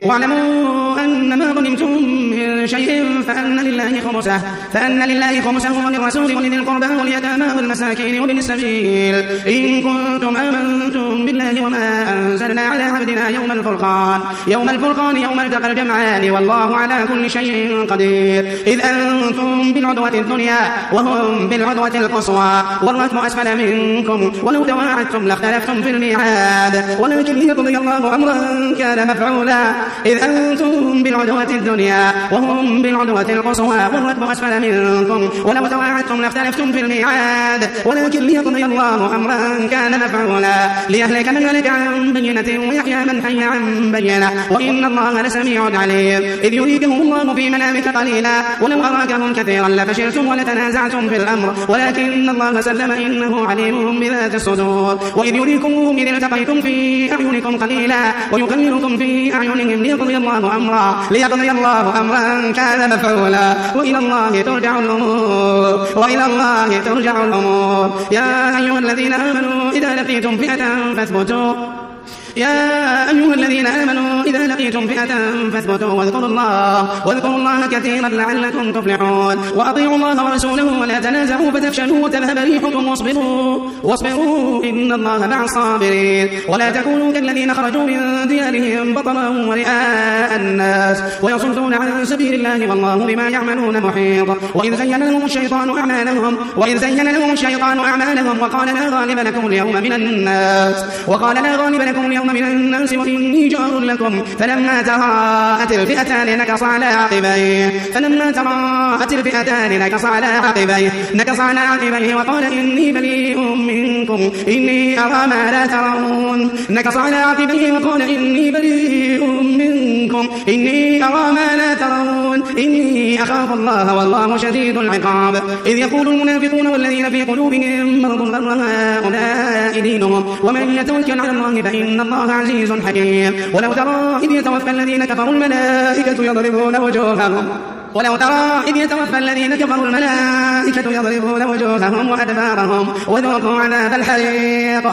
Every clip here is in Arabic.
واعلموا أن ما غنمتم من شيء فأن لله خمسه وللرسول ولذي القربى واليتامى والمساكين وابن السبيل إن كنتم آمنتم بالله وما أنزلنا على عبدنا يوم الفرقان يوم التقى الجمعان والله على كل شيء قدير. إذ أنتم بالعدوة الدنيا وهم بالعدوة القصوى والركب أسفل منكم ولو تواعدتم لاختلفتم في الميعاد ولكن ليقضي الله أمرا كان مفعولا. إذ أنتم بالعدوة الدنيا وهم بالعدوة القصوى والركب أسفل منكم ولو تواعدتم لاختلفتم في الميعاد ولكن ليقضي الله أمرا كان مفعولا ليهلك من هلك عن بينة ويحيى من حي عن بينة وإن الله لسميع عليم. إذ يريكهم الله في منامك قليلا ولو أراكهم كثيرا لفشلتم ولتنازعتم في الأمر ولكن الله سلم إنه عليم بذات الصدور. وإذ يريكمهم إذ التقيتم في أعينكم قليلا ويقللكم في أعينهم ليقضي الله أمرا كان مفعولا وإلى الله ترجع الأمور. يا أيها الذين آمنوا إذا لقيتم فئة فاثبتوا واذكروا الله كثيرا لعلكم تفلحون. وأطيعوا الله ورسوله ولا تنازعوا فتفشلوا وتذهب ريحكم واصبروا إن الله مع الصابرين. ولا تكونوا كالذين خرجوا من ديارهم بطرا ورئاء الناس ويصدون عن سبيل الله والله بما يعملون محيط. وإذ زين لهم الشيطان أعمالهم وقال لا غالب لكم اليوم من الناس وإني جار لكم فلما تراءت الفئتان نكص على عقبيه وقال إني بريء منكم إني أرى ما لا ترون. نكص على عقبيه وقال إني بريء منكم إني أرى ما لا ترون إني أخاف الله والله شديد العقاب. إذ يقول المنافقون والذين في قلوبهم مرض غر هؤلاء دينهم ومن يتوكل على الله فإن الله عزيز حكيم. ولو ترى إذ يتوفى الذين كفروا الملائكة يضربون وجوههم وأدبارهم وذوقوا عذاب الحريق.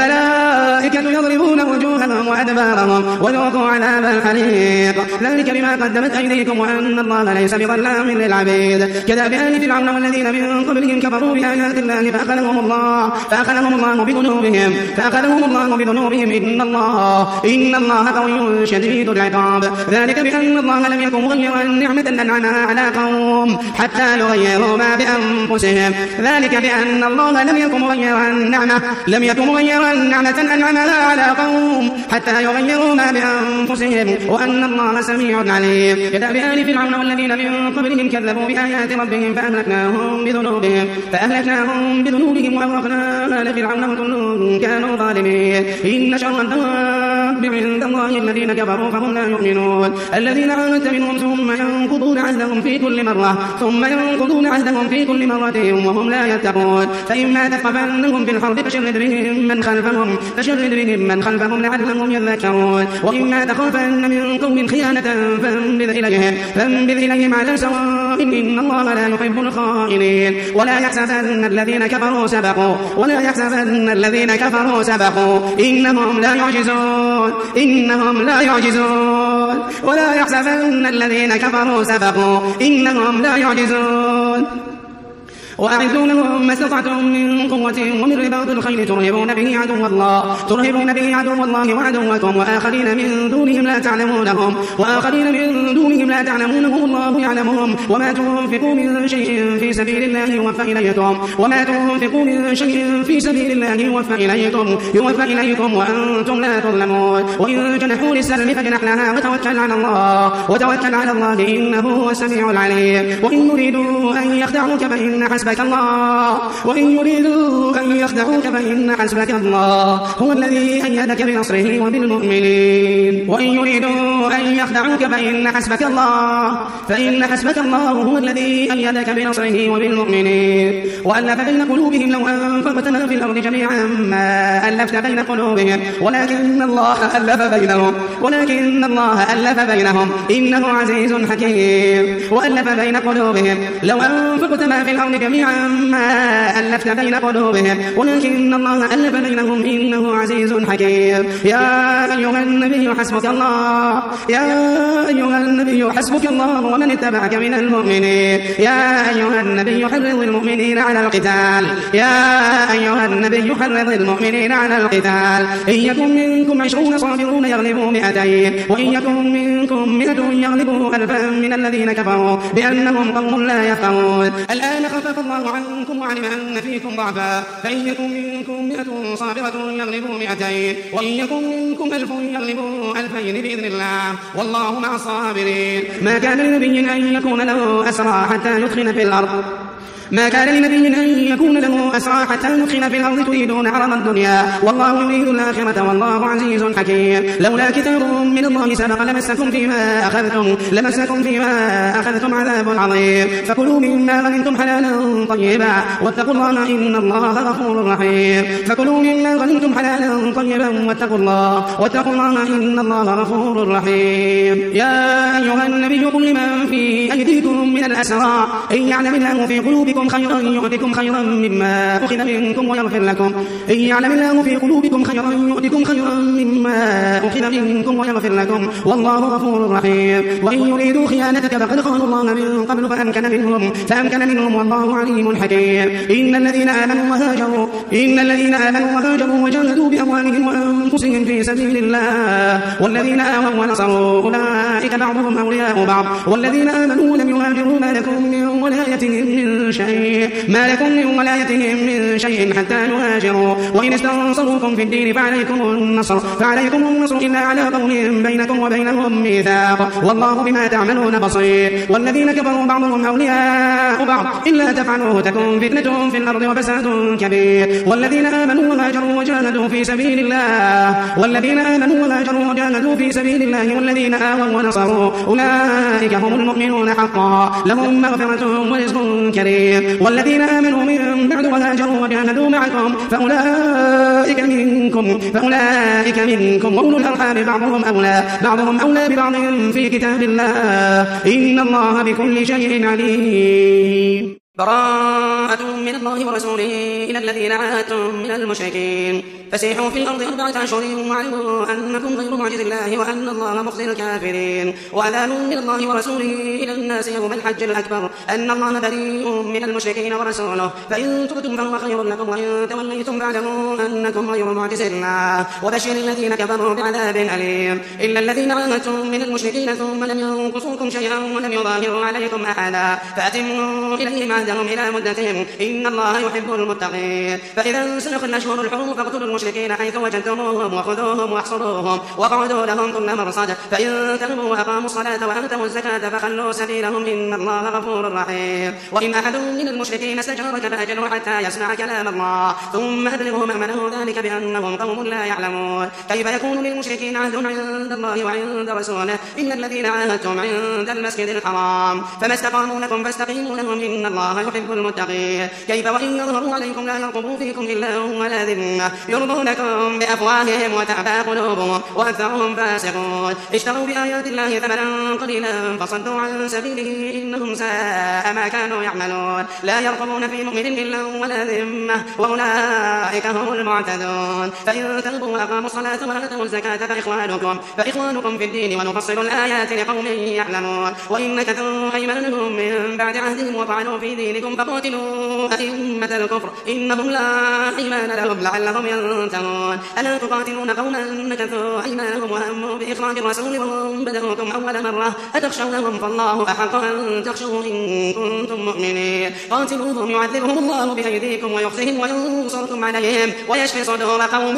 ذلك بما قدمت أيديكم وأن الله ليس بظلام للعبيد. كدأب آل فرعون والذين من قبلهم كفروا بآيات الله فأخذهم الله بذنوبهم إن الله قوي شديد العقاب. ذلك بأن الله لم يكن مغيرا نعمة أنعمها على قوم حتى يغيروا ما بأنفسهم. ذلك بأن الله لم يكن مغيرا نعمة أنعمها على قوم حتى يغيروا ما بأنفسهم وأن الله سميع عليم. كدأب آل فرعون والذين من قبلهم كذبوا بآيات ربهم فأهلكناهم بذنوبهم وأغرقنا آل فرعون وكل كانوا ظالمين. إن شر الدواب عند الله الذين كفروا فهم لا يؤمنون الذين عاهدت منهم ثم ينقضون عهدهم في كل مرة وهم لا يتقون. فإما تثقفنهم في الحرب فشرد بهم من خلفهم لعلهم يذكرون. وإما تخافن من قوم خيانة فانبذ إليهم على سواء إن الله لا يحب الخائنين. ولا يحسبن الذين كفروا سبقوا إنهم لا يعجزون ولا يحسبن الذين كفروا سبقوا إنهم لا يعجزون. وأعدوا لهم ما استطعتم من قوة ومن رباط الخيل ترهبون به عدو الله وعدوكم وآخرين من دونهم لا تعلمونهم الله يعلمهم. وما تنفقوا من شيء في سبيل الله يوفى إليكم وأنتم لا تظلمون. وإن جنحوا للسلم فاجنح لها وتوكل على الله إنه هو السميع العليم. وإن يريدوا أن يخدعوك فإن حسبك الله هو الذي أيدك بنصره وبالمؤمنين. وإن يريدوا أن يخدعوك فإن حسبك الله هو الذي أيدك بنصره وبالمؤمنين. وألف بين قلوبهم لو أنفقت ما في الأرض جميعا ما ألفت بين قلوبهم ولكن الله ألف بينهم إنه عزيز حكيم. وألف بين قلوبهم لو أنفقت ما في الأرض جميعا ما ألفت بين قلوبهم ولكن الله ألف بينهم إنه عزيز حكيم. يا أيها النبي حسبك الله ومن اتبعك من المؤمنين. يا أيها النبي حرض المؤمنين على القتال. إن يكن منكم 20 صابرون يغلبوا 200 وإن يكن منكم 100 يغلبوا 1000 من الذين كفروا بأنهم قوم لا يفقهون. الآن خفف الله عنكم وعلم أن فيكم ضعفا فإن يكن منكم 100 صابرة يغلبوا 200 وإن يكن منكم 1000 يغلبوا 2000 بإذن الله والله مع الصابرين. ما كان لنبي أن يكون له أسرى حتى يثخن في الأرض تريدون عرض الدنيا والله يريد الآخرة والله عزيز حكيم. لولا كتاب من الله سبق لمسكم فيما أخذتم عذاب عظيم فكلوا مما غنمتم حلالا طيبا واتقوا الله إن الله غفور رحيم. واتقوا الله إن الله غفور رحيم. يا أيها النبي قل لمن في أيديكم من الأسرى إن يعلم الله في قلوبكم خيرا يؤتكم خيرا مما أخذ منكم ويغفر لكم والله غفور رحيم. وإن يريدوا خيانتك فقد خانوا الله من قبل فأمكن منهم والله عليم حكيم. إن الذين آمنوا وهاجروا وجاهدوا بأموالهم وأنفسهم في سبيل الله والذين آووا ونصروا أولئك بعضهم أولياء بعض والذين آمنوا ولم يهاجروا ما لكم من ولايتهم من شيء حتى يهاجروا وإن استنصروكم في الدين فعليكم النصر إلا على قوم بينكم وبينهم ميثاق والله بما تعملون بصير. والذين كفروا بعضهم أولياء بعض إلا تفعلوه تكن فتنة في الأرض وفساد كبير. والذين آمنوا وهاجروا وجاهدوا في سبيل الله والذين آووا ونصروا أولئك هم المؤمنون حقا لهم مغفرة ورزق كريم. والذين آمنوا من بعد وهاجروا وجاهدوا معكم فأولئك منكم وأولو الأرحام بعضهم أولى ببعض في كتاب الله إن الله بكل شيء عليم. براءة من الله ورسوله إلى الذين عاهدتم من المشركين فسيحوا في الأرض 4 أشهر واعلموا أنكم غير معجز الله وأن الله مخزي الكافرين. وأذان من الله ورسوله إلى الناس يوم الحج الأكبر أن الله بريء من المشركين ورسوله فإن تبتم فهو خير لكم وإن توليتم فاعلموا أنكم غير معجز الله وبشر الذين كفروا بعذاب أليم. إلا الذين عاهدتم من المشركين ثم لم ينقصوكم شيئا ولم يظاهروا عليكم أحدا فأتموا إليهم عهدهم إلى مدتهم إن الله يحب المتقين. فإذا انسلخ الأشهر الحرم فاقتلوا المشركين حيث وجدتموهم وخذوهم واحصروهم واقعدوا لهم كل مرصد فإن تابوا وأقاموا الصلاة وآتوا الزكاة فخلوا سبيلهم إن الله غفور رحيم. وإن أحد من المشركين استجارك فأجره حتى يسمع كلام الله ثم أبلغه مأمنه ذلك بأنهم قوم لا يعلمون. كيف يكون للمشركين عهد عند الله وعند رسوله إلا الذين عاهدتم عند المسجد الحرام فما استقاموا لكم فاستقيموا لهم إن الله يحب المتقين. كيف وإن يظهروا عليكم لا يرقبوا فيكم إلا ولا ذمة يرضونكم بأفواههم وتأبى قلوبهم وأكثرهم فاسقون. اشتروا بآيات الله ثمنا قليلا فصدوا عن سبيله إنهم ساء ما كانوا يعملون. لا يرقبون في مؤمن إلا ولا ذمة وأولئك هم المعتدون. فإن تابوا وأقاموا الصلاة وآتوا الزكاة فإخوانكم في الدين ونفصل الآيات لقوم يعلمون. وإن نكثوا أيمانهم من بعد عهدهم وطعنوا في دينكم فقاتلوا أئمة الكفر إنهم لا إيمان لهم لعلهم ينتهون. ألا تقاتلون قوما نكثوا أيمانهم وهموا بإخراج الرسول وهم بدأوكم أول مرة أتخشونهم فالله أحق أن تخشوه إن كنتم مؤمنين. قاتلوهم يعذبهم الله بأيديكم ويخزهم وينصركم عليهم ويشفي صدور قوم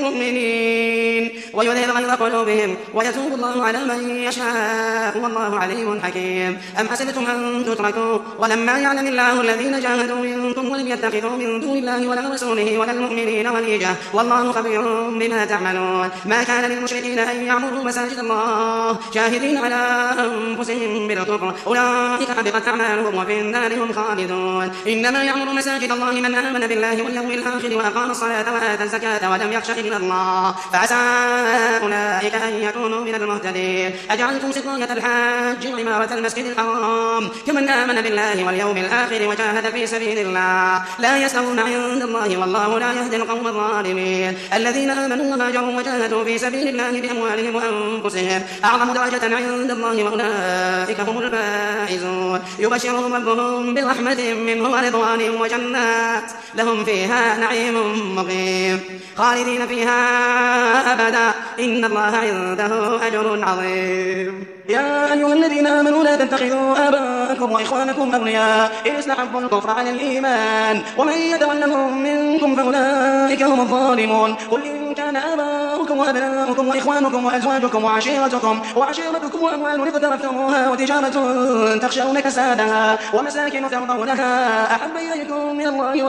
مؤمنين ويذهب غيظ قلوبهم ويتوب الله على من يشاء والله عليم حكيم. أم حسبتم أن تتركوا ولما يعلم الله الذين جاهدوا منكم ولم يتخذوا من دون الله ولا رسوله ولا المؤمنين وليجة والله خبير بما تعملون. ما كان للمشركين أن يعمروا مساجد الله شاهدين على أنفسهم بالكفر أولئك حبطت أعمالهم وفي النار هم خالدون. إنما يعمر مساجد الله من آمن بالله واليوم الآخر وأقام الصلاة وآتى الزكاة ولم يخش إلا الله فعسى أولئك أن يكونوا من المهتدين. أجعلتم سقاية الحاج وعمارة المسجد الحرام كمن آمن بالله واليوم الآخر الآخر وجاهد في سبيل الله لا يستوون عند الله والله لا يهدي القوم الظالمين. الذين آمنوا وهاجروا وجاهدوا في سبيل الله بأموالهم وأنفسهم أعظم درجة عند الله وأولئك هم الفائزون. يبشرهم ربهم برحمة منه ورضوان وجنات لهم فيها نعيم مقيم خالدين فيها أبدا إن الله عنده أجر عظيم. يا أيها الذين آمنوا لا تتخذوا آباءكم وإخوانكم أولياء إن استحبوا الكفر على الإيمان ومن يتولهم منكم فأولئك هم الظالمون. قل إن كان آباؤكم وأبناؤكم وإخوانكم وأزواجكم وعشيرتكم وأموال اقترفتموها وتجارة تخشون كسادها ومساكن ترضونها أحب إليكم من الله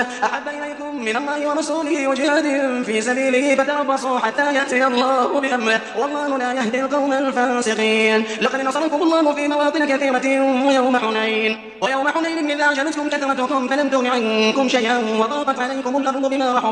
ورسوله وجهاد في سبيله فتربصوا حتى يأتي الله بأمره والله لا يهدي القوم الفاسقين. لقد نصركم الله في مواطن كثيرة ويوم حنين إذ أعجبتكم كثرتكم فلم تغن عنكم شيئا وضاقت عليكم الأرض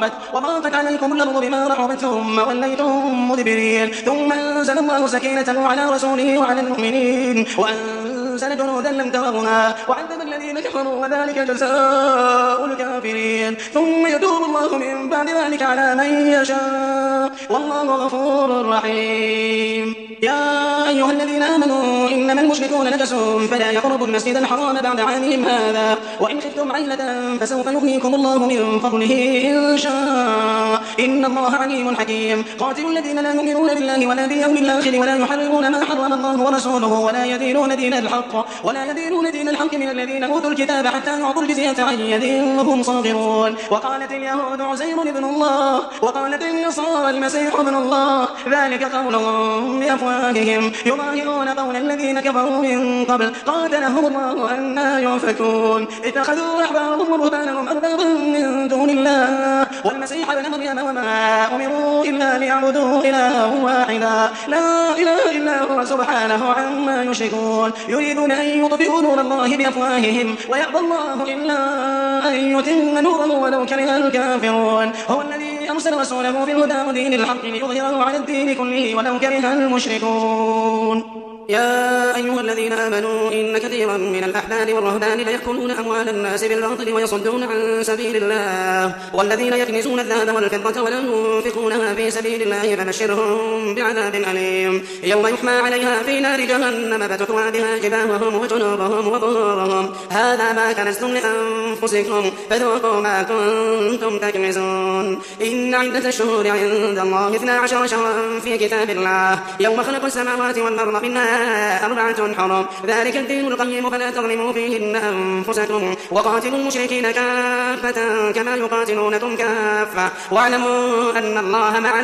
بما رحبت ثم وليتم مدبرين. ثم أنزل الله سكينته على رسوله وعلى المؤمنين وأنزل جنودا لم تروها وعذب الذين كفروا وذلك جزاء الكافرين. ثم يتوب الله من بعد ذلك على من يشاء والله غفور رحيم. يا أيها الذين آمنوا إنما المشركون نجس فلا يقربوا المسجد الحرام بعد عامهم هذا وإن خفتم عيلة فسوف يغنيكم الله من فضله إن شاء إن الله عليم حكيم. قاتلوا الذين لا يؤمنون بالله ولا باليوم الآخر ولا يحرمون ما حرم الله ورسوله ولا يدينون دين الحق من الذين أوتوا الكتاب حتى يعطوا الجزية عن يد وهم صاغرون. وقالت اليهود عزير ابن الله وقالت النصارى المسيح ابن الله ذلك قولهم بأفواههم يظاهرون قول الذين كفروا من قبل قاتلهم الله أنى يؤفكون. اتخذوا أحبارهم ورهبانهم أربابا من دون الله والمسيح ابن مريم وما أمروا إلا ليعبدوا إلها واحدا لا إله إلا هو سبحانه عما يشركون. يريدون أن يطفئوا نور الله بأفواههم ويأبى الله إلا أن يتم نوره ولو كره الكافرون. هو الذي أرسل رسوله بالهدى ودين الحق ليظهره على الدين كله ولو كره المشركون. يا أيها الذين آمنوا إن كثيرا من الأحبار والرهبان ليأكلون أموال الناس بالباطل ويصدون عن سبيل الله والذين يكنزون الذهب والفضة ولا ينفقونها في سبيل الله فبشرهم بعذاب أليم يوم يحمى عليها في نار جهنم فتكوى بها جباههم وجنوبهم وظهورهم هذا ما كنزتم لأنفسكم فذوقوا ما كنتم تكنزون. إن عدة الشهور عند الله 12 شهرا في كتاب الله يوم خلق السماوات والأرض منها 4 حرم ذلك الدين القيم فلا تظلموا فيهن أنفسكم وقاتلوا المشركين كافة كما يقاتلونكم كافة واعلموا أن الله مع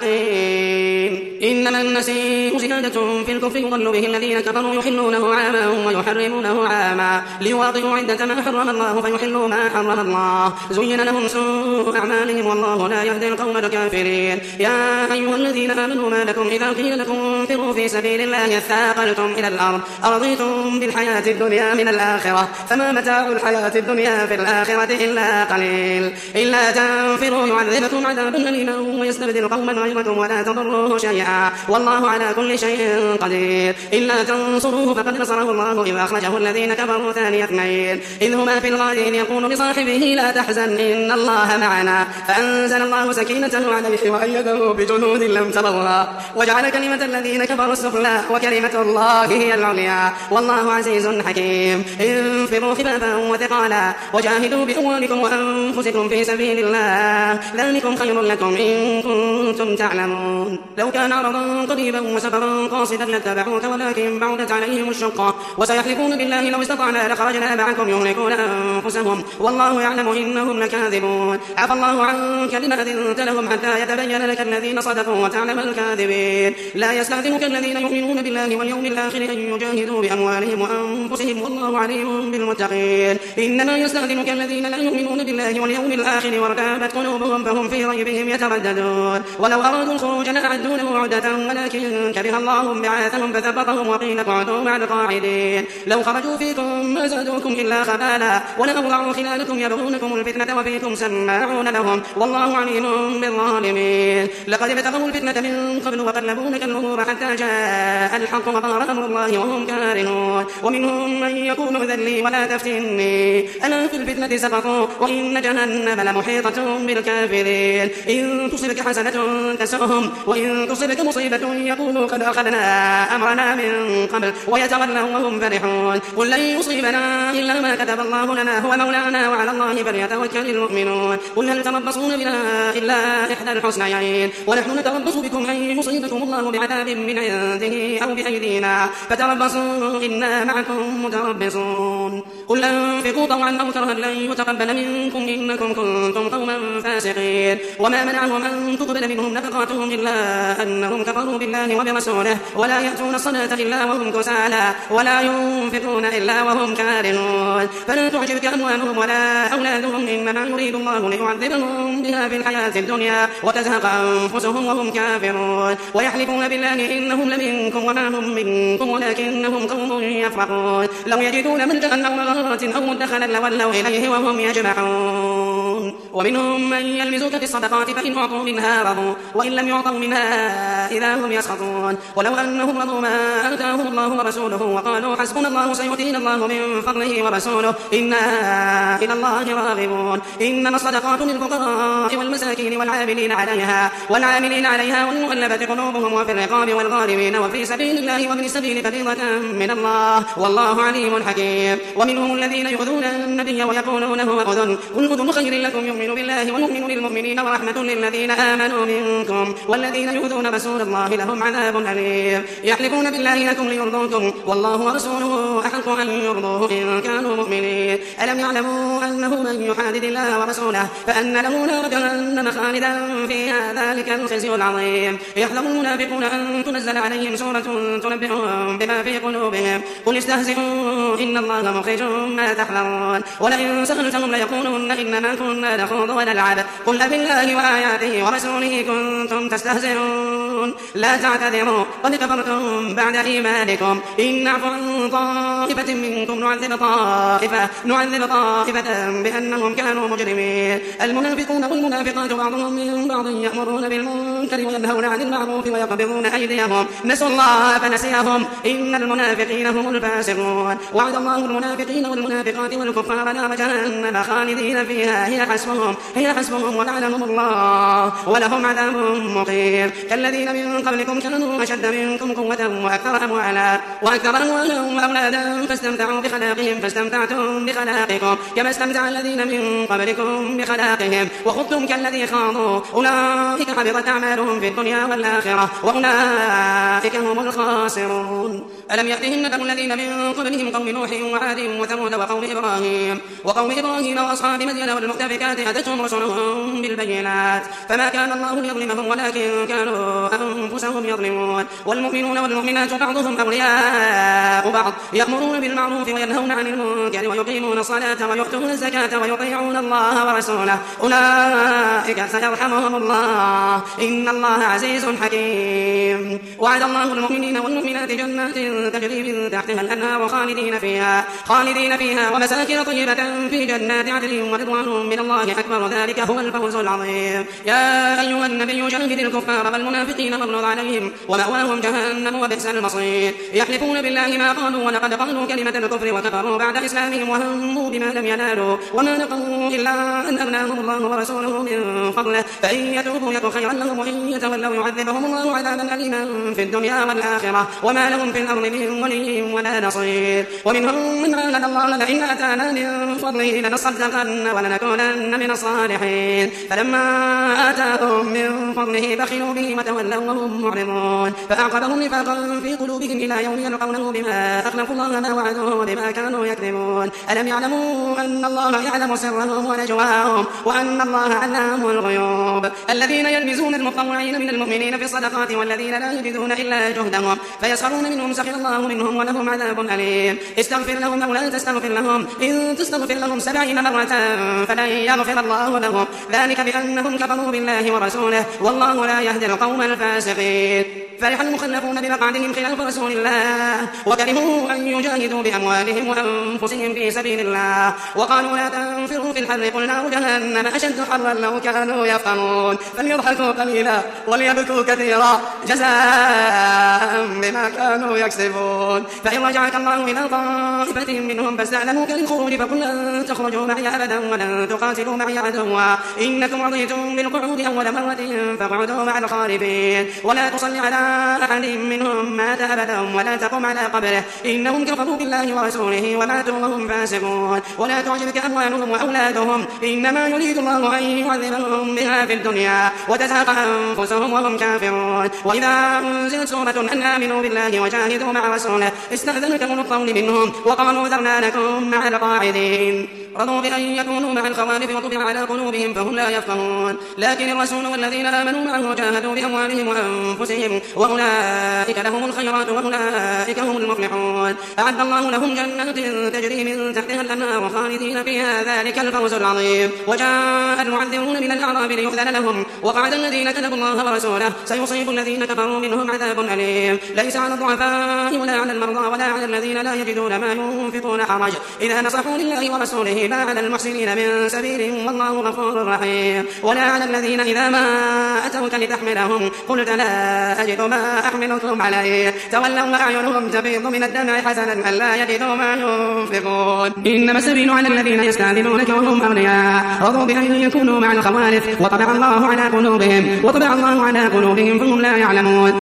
المتقين. إنما النسيء زيادة في الكفر يضل به الذين كفروا يحلونه عاما ويحرمونه عاما ليواطئوا عدة ما حرم الله فيحلوا ما حرم الله زين لهم سوء أعمالهم والله لا يهدي القوم الكافرين. يا أيها الذين آمنوا ما لكم إذا قيل لكم انفروا في سبيل الله ثاقلتم إلى الأرض أرضيتم بالحياة الدنيا من الآخرة فما متاع الحياة الدنيا في الآخرة إلا قليل. إلا تنفروا يعذبكم عذابا أليما ويستبدل قوما غيركم ولا تضروه شيئا والله على كل شيء قدير. إلا تنصروه فقد نصره الله إذ أخرجه الذين كفروا ثاني اثنين إذ هما في الغار يقول لصاحبه لا تحزن إن الله معنا فأنزل الله سكينته عليه وأيده بجنود لم تروها وجعل كلمة الذين كفروا السفلى وكلمة الله هي العليا والله عزيز حكيم. انفروا خفافا وثقالا وجاهدوا بأموالكم وأنفسكم في سبيل الله ذلكم خير لكم إن كنتم تعلمون. لو كان عرضا قريبا وسفرا قاصدا لاتبعوك ولكن بعدت عليهم الشقة وسيحلفون بالله لو استطعنا لخرجنا معكم يهلكون أنفسهم والله يعلم إنهم لكاذبون. عفى الله عنك لما أذنت لهم حتى يتبين لك الذين صدقوا وتعلم الكاذبين. لا يستأذنك الذين يؤمنون بالله واليوم الآخر أن يجاهدوا بأموالهم وأنفسهم والله عليم بالمتقين. إنما يستأذنك الذين لا يؤمنون بالله واليوم الآخر وارتابت قلوبهم فهم في ريبهم يترددون ولو أرادوا الخروج لأعدوا له عدة ولكن كره الله بعاثهم فثبطهم وقيل اقعدوا مع القاعدين. لو خرجوا فيكم ما زادوكم إلا خبالا ولأوضعوا خلالكم يبغونكم الفتنة وفيكم سماعون لهم والله عليم بالظالمين. لقد ابتغوا الفتنة من قبل وقلبوا لك الأمور حتى جاء الحق الحق وظهر أمر الله وهم كارهون ومنهم من يقول ائذن لي ولا تفتني ألا في الفتنة سقطوا وإن جهنم لمحيطة بالكافرين إن تصبك حسنة تسؤهم وإن تصبك مصيبة يقولوا قد أخذنا أمرنا من قبل ويتولوا وهم فرحون قل لن يصيبنا إلا ما كتب الله لنا هو مولانا وعلى الله فليتوكل المؤمنون قل هل تربصون بنا إلا إحدى الحسنيين ونحن نتربص بكم أن يصيبكم الله بعذاب من عنده أو بأيدينا فتربصوا إنا معكم متربصون قل أنفقوا طوعا أو كرها لن يتقبل منكم إنكم كنتم قوما فاسقين وما منعهم أن تقبل منهم نفقاتهم إلا أنهم كفروا بالله وبرسوله ولا يأتون الصلاة إلا وهم كسالى ولا ينفقون إلا وهم كارهون فلا تعجبك أموالهم ولا أولادهم إنما يريد الله ليعذبهم بها في الحياة الدنيا وتزهق أنفسهم وهم كافرون ويحلفون بالله إنهم لمنكم وما هم منكم ولكنهم قوم يفرقون لو يجدون ملجأ أو مغارات أو مدخلا لولوا إليه وهم يجمعون ومنهم من يلمزوك في الصدقات فإن أعطوا منها رضوا وإن لم يعطوا منها إذا هم يسخطون ولو أنهم رضوا ما آتاهم الله ورسوله وقالوا حسبنا الله سيؤتينا الله من فضله ورسوله إنا إلى الله راغبون إنما الصدقات للفقراء والمساكين والعاملين عليها والمؤلفة قلوبهم وفي الرقاب والغارمين وفي سبيل الله وابن السبيل فريضة من الله والله عليم حكيم ومنهم الذين يؤذون النبي ويقولون هو أذن قل أذن خير لكم يؤمن بالله ويؤمن للمؤمنين ورحمة للذين آمنوا منكم والذين يؤذون رسول الله لهم عذاب أليم يحلفون بالله لكم ليرضوكم والله ورسوله أحق أن يرضوه إن كانوا مؤمنين ألم يعلموا أنه من يحادد الله ورسوله فأن له نار جهنم خالدا فيها ذلك الخزي العظيم يحذر المنافقون أن تنزل عليهم سورة تنبئهم بما في قلوبهم قل استهزئوا إن الله مخرج ما تحذرون ولئن سألتهم ليقولون إنما كنا نخوض ونلعب قل أبالله وآياته ورسوله كنتم تستهزئون لا تعتذروا قد كفرتم بعد إيمانكم إن نعفو عن طائفة منكم نعذب طائفة بأنهم كانوا مجرمين المنافقون والمنافقات بعضهم من بعض يأمرون بالمنكر وينهون عن المعروف ويقبضون أيديهم نسوا الله فنسيهم إن المنافقين هم الفاسقون وعد الله المنافقين والمنافقات والكفار نار جهنم خالدين فيها هي حسبهم ولعنهم الله ولهم عذاب مقيم كالذين من قبلكم كانوا أشد منكم قوة وأكثر أموالا وأولادا فاستمتعوا بخلاقهم فاستمتعتم بخلاقكم كما استمتع الذين من قبلكم بخلاقهم وخذتم كالذي خاضوا أولئك حبطت أعمالهم في الدنيا والآخرة وأولئك هم الخاسرون ألم يأتهم نبأ الذين من قبلهم قوم نوح وعاد وثمود وقوم إبراهيم وأصحاب مدين والمؤتفكات أتتهم رسلهم بالبينات فما كان الله ليظلمهم ولكن كانوا أنفسهم يظلمون والمؤمنون والمؤمنات بعضهم أولياء بعض يأمرون بالمعروف وينهون عن المنكر ويقيمون الصلاة ويؤتون الزكاة ويطيعون الله ورسوله أولئك سيرحمهم الله إن الله عزيز حكيم وعد الله المؤمنين والمؤمنات جنات تجري من تحتها الأنهار خالدين فيها ومساكن طيبة في جنات عدن ورضوان من الله أكبر ذلك هو الفوز العظيم يا أيها النبي جاهد الكفار والمنافقين واغلظ عليهم ومأواهم جهنم وبئس المصير يحلفون بالله ما قالوا ولقد قالوا كلمة الكفر وكفروا بعد إسلامهم وهموا بما لم ينالوا وما نقموا إلا أن أغناهم الله ورسوله من فضله فإن يتوبوا يك خيرا لهم وإن يتولوا يعذبهم الله عذابا أليما في الدنيا والآخرة وما لهم في الأرض من ولي ولا نصير ومنهم من عاهد الله لئن آتانا من فضله لنصدقن ولنكونن من الصالحين فلما آتاهم من فضله بخلوا به وتولوا وهم معرضون فأعقبهم نفاقا في قلوبهم إلى يوم يلقونه بما أخلفوا الله ما وعدوه وبما كانوا يكذبون ألم يعلموا أن الله يعلم سرهم ونجواهم وأن الله علام الغيوب الذين يلمزون المطوعين من المؤمنين في الصدقات والذين لا يجدون إلا جهدهم فيسخرون منهم سخر الله منهم ولهم عذاب أليم استغفر لهم أو لا تستغفر لهم إن تستغفر لهم 70 مرة فلن يغفر الله لهم ذلك بأنهم كفروا بالله ورسوله والله لا يهدي القوم الفاسقين فرح المخلفون بمقعدهم خلاف رسول الله وكرهوا أمروا أن يجاهدوا بأموالهم وأنفسهم في سبيل الله وقالوا لا تنفروا في الحر قل نار جهنم أشد حرا لو كانوا يفقهون فليضحكوا قليلا وليبكوا كثيرا جزاء بما كانوا يكسبون فإن رجعك الله إلى طائفة منهم فاستأذنوك للخروج فقل لن تخرجوا معي أبدا ولن تقاتلوا معي عدوا إنكم رضيتم بالقعود أول مرة فاقعدوا مع الخالفين ولا تصل على أحد منهم مات أبدا ولا تقم على قبره إنهم كفروا بالله ورسوله وماتوا وهم فاسقون ولا تعجبك أموالهم وأولادهم إنما يريد الله أن يعذبهم بها في الدنيا وتزهق أنفسهم وهم كافرون وإذا أنزلت سورة أن آمنوا بالله وجاهدوا مع رسوله استأذنك أولو الطول منهم وقالوا ذرنا لكم مع القاعدين رضوا بأن يكونوا مع الخوالف وطبع على قلوبهم فهم لا يفقهون لكن الرسول والذين آمنوا معه جاهدوا بأموالهم وأنفسهم وأولئك لهم الخيرات وأولئك هم المفلحون أعد الله لهم جنات تجري من تحتها الأنهار خالدين فيها ذلك الفوز العظيم وجاء المعذرون من الأعراب ليؤذن لهم وقعد الذين كذبوا الله ورسوله سيصيب الذين كفروا منهم عذاب أليم ليس على الضعفاء ولا على المرضى ولا على الذين لا يجدون ما ينفقون حرج إذا نصحوا لله ورسوله ما على المحسنين من سبيل والله غفور رحيم ولا على الذين إذا ما أتوك لتحملهم قلت لا أجد ما أحملكم عليه تولوا وأعينهم تفيض من الدمع حسنا ألا يجدوا ما ينفقون إنما السبيل على الذين يستأذنونك وهم أغنياء رضوا بأن يكونوا مع الخوالف وطبع الله على قلوبهم فهم لا يعلمون